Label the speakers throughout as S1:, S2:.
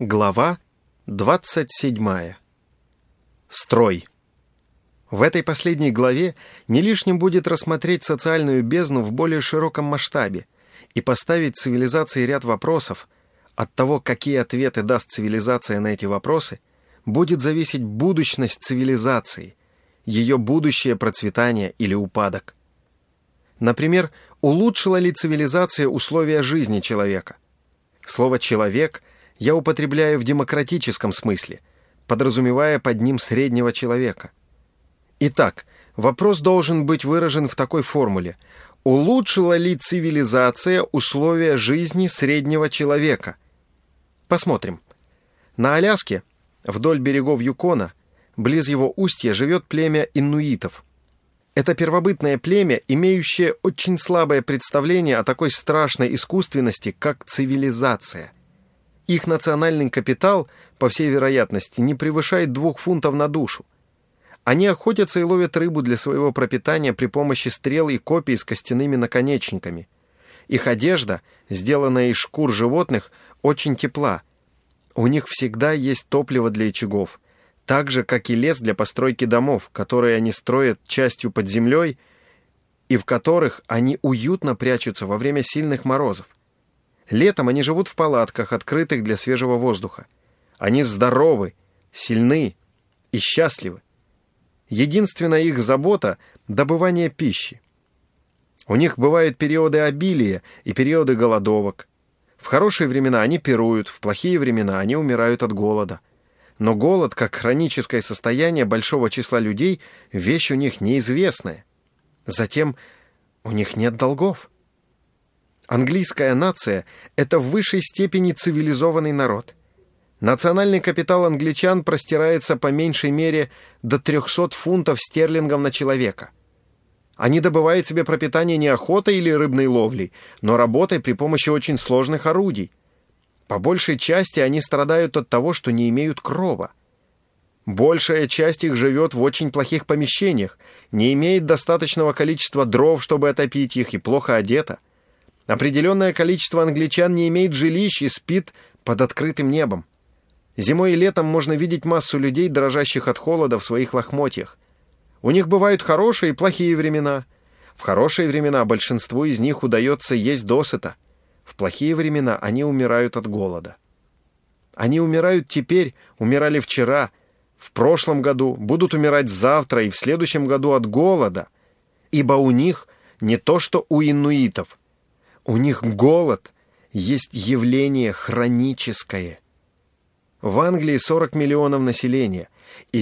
S1: Глава 27. Строй. В этой последней главе не лишним будет рассмотреть социальную бездну в более широком масштабе и поставить цивилизации ряд вопросов. От того, какие ответы даст цивилизация на эти вопросы, будет зависеть будущность цивилизации, ее будущее процветание или упадок. Например, улучшила ли цивилизация условия жизни человека? Слово «человек» я употребляю в демократическом смысле, подразумевая под ним среднего человека. Итак, вопрос должен быть выражен в такой формуле: улучшила ли цивилизация условия жизни среднего человека? Посмотрим. На Аляске, вдоль берегов Юкона, близ его устья, живет племя иннуитов. Это первобытное племя, имеющее очень слабое представление о такой страшной искусственности, как цивилизация. Их национальный капитал, по всей вероятности, не превышает 2 фунтов на душу. Они охотятся и ловят рыбу для своего пропитания при помощи стрел и копий с костяными наконечниками. Их одежда, сделанная из шкур животных, очень тепла. У них всегда есть топливо для очагов, так же, как и лес для постройки домов, которые они строят частью под землей и в которых они уютно прячутся во время сильных морозов. Летом они живут в палатках, открытых для свежего воздуха. Они здоровы, сильны и счастливы. Единственная их забота – добывание пищи. У них бывают периоды обилия и периоды голодовок. В хорошие времена они пируют, в плохие времена они умирают от голода. Но голод, как хроническое состояние большого числа людей, вещь у них неизвестная. Затем у них нет долгов. Английская нация – это в высшей степени цивилизованный народ. Национальный капитал англичан простирается по меньшей мере до 300 фунтов стерлингов на человека. Они добывают себе пропитание не охотой или рыбной ловлей, но работой при помощи очень сложных орудий. По большей части они страдают от того, что не имеют крова. Большая часть их живет в очень плохих помещениях, не имеет достаточного количества дров, чтобы отопить их, и плохо одета. Определенное количество англичан не имеет жилищ и спит под открытым небом. Зимой и летом можно видеть массу людей, дрожащих от холода в своих лохмотьях. У них бывают хорошие и плохие времена. В хорошие времена большинству из них удается есть досыта. В плохие времена они умирают от голода. Они умирают теперь, умирали вчера, в прошлом году, будут умирать завтра и в следующем году от голода, ибо у них не то, что у иннуитов. У них голод есть явление хроническое. В Англии 40 миллионов населения, и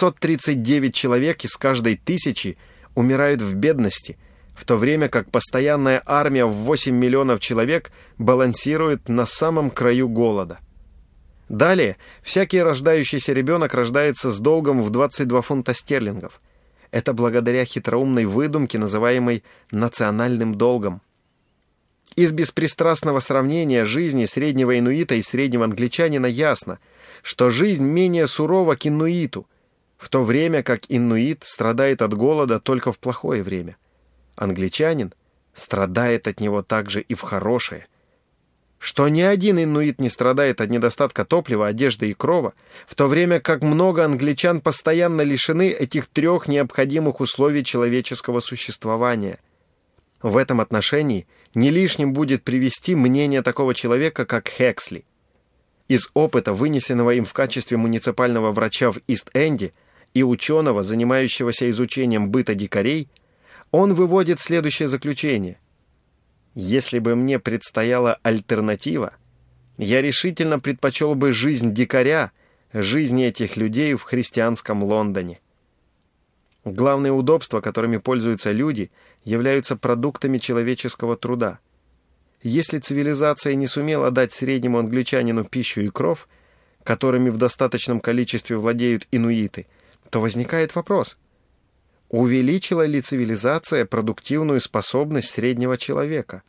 S1: 939 человек из каждой 1000 умирают в бедности, в то время как постоянная армия в 8 миллионов человек балансирует на самом краю голода. Далее, всякий рождающийся ребенок рождается с долгом в 22 фунта стерлингов. Это благодаря хитроумной выдумке, называемой национальным долгом. Из беспристрастного сравнения жизни среднего инуита и среднего англичанина ясно, что жизнь менее сурова к инуиту, в то время как инуит страдает от голода только в плохое время. Англичанин страдает от него также и в хорошее. Что ни один инуит не страдает от недостатка топлива, одежды и крова, в то время как много англичан постоянно лишены этих 3 необходимых условий человеческого существования. В этом отношении не лишним будет привести мнение такого человека, как Хексли. Из опыта, вынесенного им в качестве муниципального врача в Ист-Энде и ученого, занимающегося изучением быта дикарей, он выводит следующее заключение. «Если бы мне предстояла альтернатива, я решительно предпочел бы жизнь дикаря, жизни этих людей в христианском Лондоне». Главные удобства, которыми пользуются люди, являются продуктами человеческого труда. Если цивилизация не сумела дать среднему англичанину пищу и кров, которыми в достаточном количестве владеют инуиты, то возникает вопрос: увеличила ли цивилизация продуктивную способность среднего человека?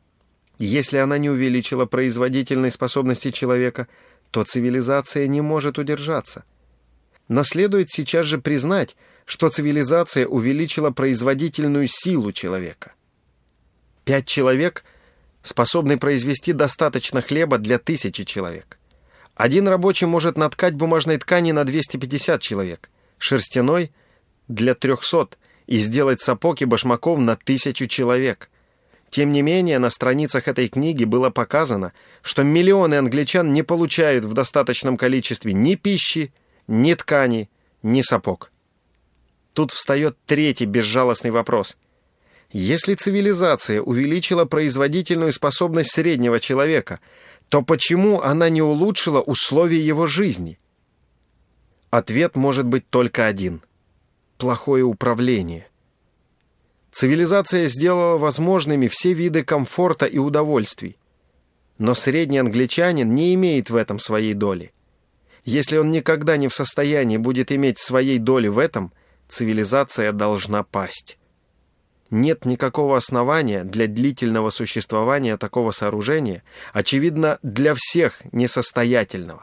S1: Если она не увеличила производительной способности человека, то цивилизация не может удержаться. Но следует сейчас же признать, что цивилизация увеличила производительную силу человека. 5 человек способны произвести достаточно хлеба для 1000 человек. Один рабочий может наткать бумажной ткани на 250 человек, шерстяной — для 300, и сделать сапог и башмаков на 1000 человек. Тем не менее, на страницах этой книги было показано, что миллионы англичан не получают в достаточном количестве ни пищи, ни ткани, ни сапог. Тут встает третий безжалостный вопрос. Если цивилизация увеличила производительную способность среднего человека, то почему она не улучшила условия его жизни? Ответ может быть только один – плохое управление. Цивилизация сделала возможными все виды комфорта и удовольствий. Но средний англичанин не имеет в этом своей доли. Если он никогда не в состоянии будет иметь своей доли в этом, цивилизация должна пасть. Нет никакого основания для длительного существования такого сооружения, очевидно, для всех несостоятельного.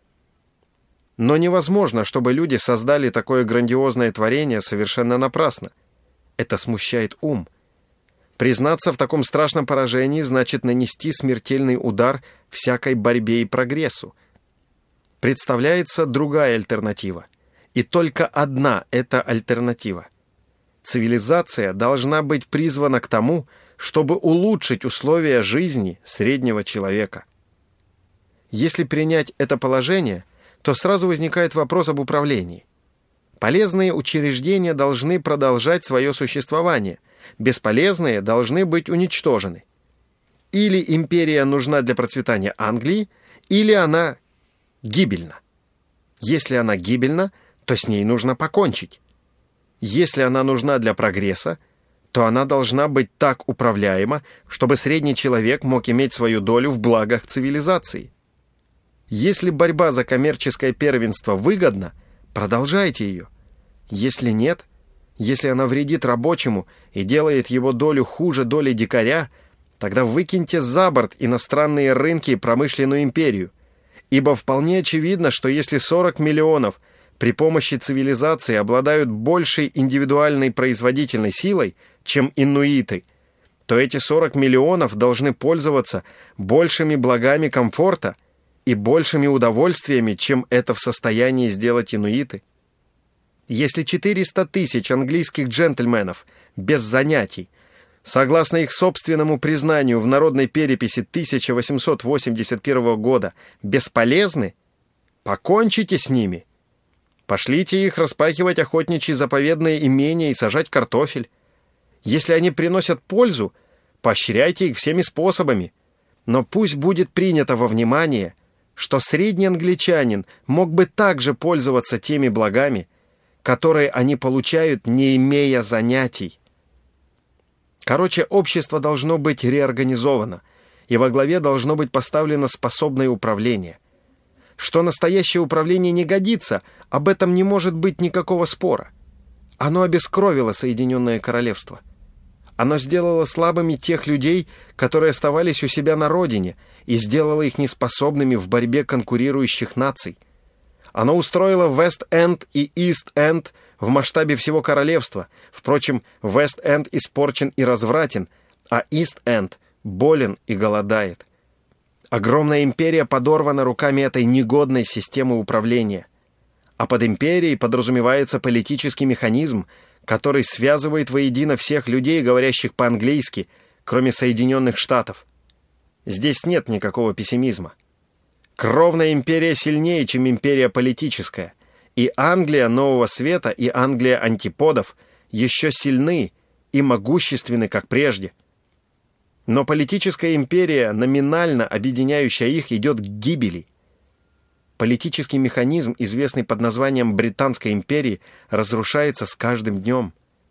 S1: Но невозможно, чтобы люди создали такое грандиозное творение совершенно напрасно. Это смущает ум. Признаться в таком страшном поражении значит нанести смертельный удар всякой борьбе и прогрессу. Представляется другая альтернатива. И только одна эта альтернатива. Цивилизация должна быть призвана к тому, чтобы улучшить условия жизни среднего человека. Если принять это положение, то сразу возникает вопрос об управлении. Полезные учреждения должны продолжать свое существование, бесполезные должны быть уничтожены. Или империя нужна для процветания Англии, или она гибельна. Если она гибельна, то с ней нужно покончить. Если она нужна для прогресса, то она должна быть так управляема, чтобы средний человек мог иметь свою долю в благах цивилизации. Если борьба за коммерческое первенство выгодна, продолжайте ее. Если нет, если она вредит рабочему и делает его долю хуже доли дикаря, тогда выкиньте за борт иностранные рынки и промышленную империю. Ибо вполне очевидно, что если 40 миллионов при помощи цивилизации обладают большей индивидуальной производительной силой, чем инуиты, то эти 40 миллионов должны пользоваться большими благами комфорта и большими удовольствиями, чем это в состоянии сделать инуиты. Если 400 тысяч английских джентльменов без занятий, согласно их собственному признанию в народной переписи 1881 года, бесполезны, покончите с ними. Пошлите их распахивать охотничьи заповедные имения и сажать картофель. Если они приносят пользу, поощряйте их всеми способами. Но пусть будет принято во внимание, что средний англичанин мог бы также пользоваться теми благами, которые они получают, не имея занятий. Короче, общество должно быть реорганизовано, и во главе должно быть поставлено способное управление. Что настоящее управление не годится, об этом не может быть никакого спора. Оно обескровило Соединенное Королевство. Оно сделало слабыми тех людей, которые оставались у себя на родине, и сделало их неспособными в борьбе конкурирующих наций. Оно устроило Вест-Энд и Ист-Энд в масштабе всего королевства. Впрочем, Вест-Энд испорчен и развратен, а Ист-Энд болен и голодает. Огромная империя подорвана руками этой негодной системы управления. А под империей подразумевается политический механизм, который связывает воедино всех людей, говорящих по-английски, кроме Соединенных Штатов. Здесь нет никакого пессимизма. Кровная империя сильнее, чем империя политическая, и Англия Нового Света и Англия Антиподов еще сильны и могущественны, как прежде. Но политическая империя, номинально объединяющая их, идет к гибели. Политический механизм, известный под названием Британской империи, разрушается с каждым днем.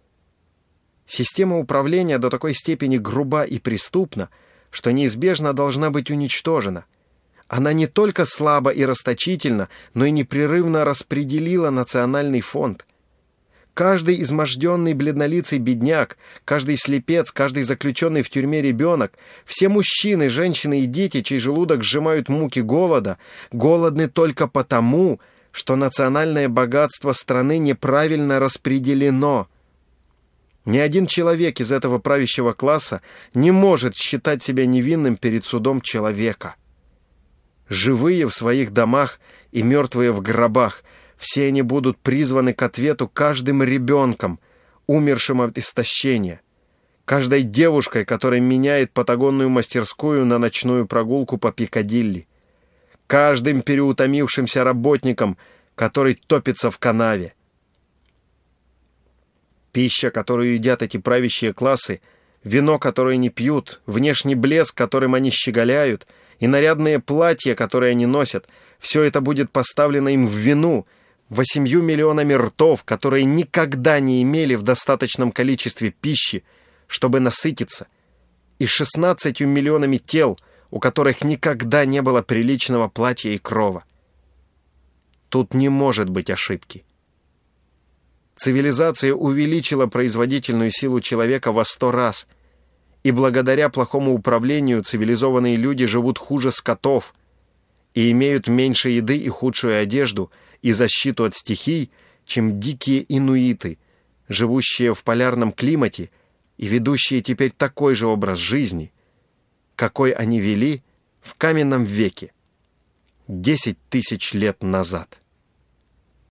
S1: Система управления до такой степени груба и преступна, что неизбежно должна быть уничтожена. Она не только слаба и расточительна, но и непрерывно распределила национальный фонд. Каждый изможденный бледнолицый бедняк, каждый слепец, каждый заключенный в тюрьме ребенок, все мужчины, женщины и дети, чей желудок сжимают муки голода, голодны только потому, что национальное богатство страны неправильно распределено. Ни один человек из этого правящего класса не может считать себя невинным перед судом человека. живые в своих домах и мертвые в гробах, все они будут призваны к ответу каждым ребенком, умершим от истощения, каждой девушкой, которая меняет патагонную мастерскую на ночную прогулку по Пикадилли, каждым переутомившимся работником, который топится в канаве. Пища, которую едят эти правящие классы, вино, которое они пьют, внешний блеск, которым они щеголяют, и нарядные платья, которые они носят, все это будет поставлено им в вину 8 миллионами ртов, которые никогда не имели в достаточном количестве пищи, чтобы насытиться, и 16 миллионами тел, у которых никогда не было приличного платья и крова. Тут не может быть ошибки. Цивилизация увеличила производительную силу человека во 100 раз, и благодаря плохому управлению цивилизованные люди живут хуже скотов и имеют меньше еды и худшую одежду и защиту от стихий, чем дикие инуиты, живущие в полярном климате и ведущие теперь такой же образ жизни, какой они вели в каменном веке 10 000 лет назад.